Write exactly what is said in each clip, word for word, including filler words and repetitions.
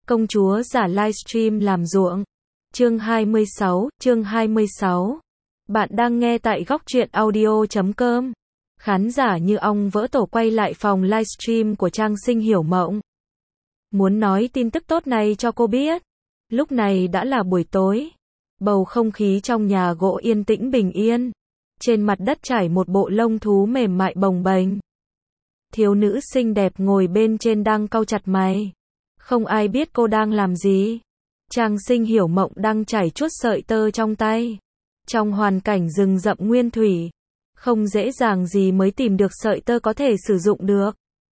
Công chúa giả livestream làm ruộng. Chương hai mươi sáu, chương hai mươi sáu. Bạn đang nghe tại góc truyện audio chấm com. Khán giả như ong vỡ tổ quay lại phòng livestream của Trang Sinh Hiểu Mộng. Muốn nói tin tức tốt này cho cô biết. Lúc này đã là buổi tối. Bầu không khí trong nhà gỗ yên tĩnh bình yên. Trên mặt đất trải một bộ lông thú mềm mại bồng bềnh. Thiếu nữ xinh đẹp ngồi bên trên đang cau chặt mày. Không ai biết cô đang làm gì. Trang Sinh Hiểu Mộng đang chải chuốt sợi tơ trong tay. Trong hoàn cảnh rừng rậm nguyên thủy, không dễ dàng gì mới tìm được sợi tơ có thể sử dụng được.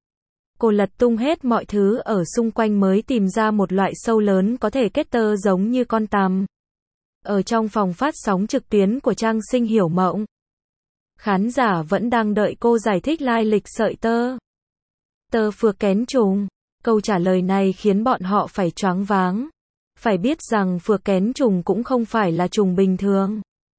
Cô lật tung hết mọi thứ ở xung quanh mới tìm ra một loại sâu lớn có thể kết tơ giống như con tằm. Ở trong phòng phát sóng trực tuyến của Trang Sinh Hiểu Mộng, khán giả vẫn đang đợi cô giải thích lai lịch sợi tơ. Tơ phược kén trùng. Câu trả lời này khiến bọn họ phải choáng váng. Phải biết rằng phược kén trùng cũng không phải là trùng bình thường.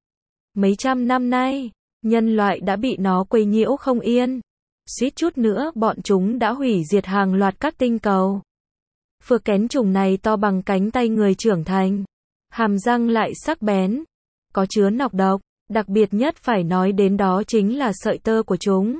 Mấy trăm năm nay, nhân loại đã bị nó quấy nhiễu không yên. Suýt chút nữa bọn chúng đã hủy diệt hàng loạt các tinh cầu. Phược kén trùng này to bằng cánh tay người trưởng thành. Hàm răng lại sắc bén. Có chứa nọc độc. Đặc biệt nhất phải nói đến đó chính là sợi tơ của chúng.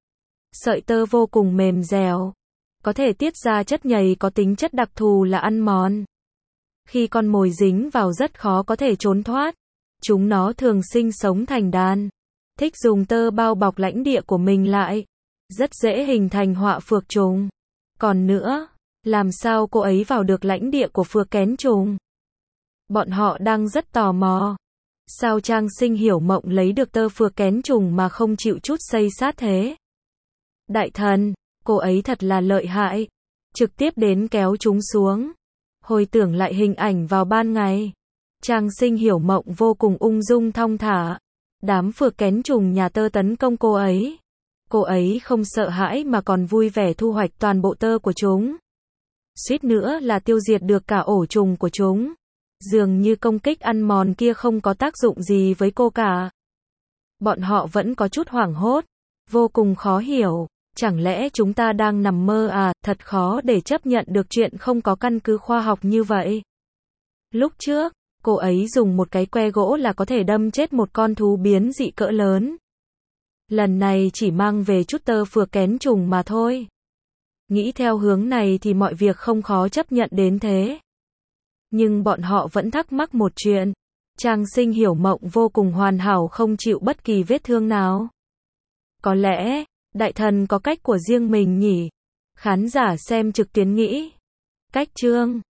Sợi tơ vô cùng mềm dẻo. Có thể tiết ra chất nhầy có tính chất đặc thù là ăn mòn. Khi con mồi dính vào rất khó có thể trốn thoát. Chúng nó thường sinh sống thành đàn. Thích dùng tơ bao bọc lãnh địa của mình lại. Rất dễ hình thành họa phược trùng. Còn nữa, làm sao cô ấy vào được lãnh địa của phược kén trùng? Bọn họ đang rất tò mò. Sao Trang Sinh Hiểu Mộng lấy được tơ phược kén trùng mà không chịu chút xây sát thế? Đại thần, cô ấy thật là lợi hại. Trực tiếp đến kéo chúng xuống. Hồi tưởng lại hình ảnh vào ban ngày. Trang Sinh Hiểu Mộng vô cùng ung dung thong thả. Đám phược kén trùng nhà tơ tấn công cô ấy. Cô ấy không sợ hãi mà còn vui vẻ thu hoạch toàn bộ tơ của chúng. Suýt nữa là tiêu diệt được cả ổ trùng của chúng. Dường như công kích ăn mòn kia không có tác dụng gì với cô cả. Bọn họ vẫn có chút hoảng hốt. Vô cùng khó hiểu. Chẳng lẽ chúng ta đang nằm mơ à? Thật khó để chấp nhận được chuyện không có căn cứ khoa học như vậy. Lúc trước, cô ấy dùng một cái que gỗ là có thể đâm chết một con thú biến dị cỡ lớn. Lần này chỉ mang về chút tơ phược kén trùng mà thôi. Nghĩ theo hướng này thì mọi việc không khó chấp nhận đến thế. Nhưng bọn họ vẫn thắc mắc một chuyện. Trang Sinh Hiểu Mộng vô cùng hoàn hảo không chịu bất kỳ vết thương nào. Có lẽ, đại thần có cách của riêng mình nhỉ? Khán giả xem trực tuyến nghĩ. Cách chương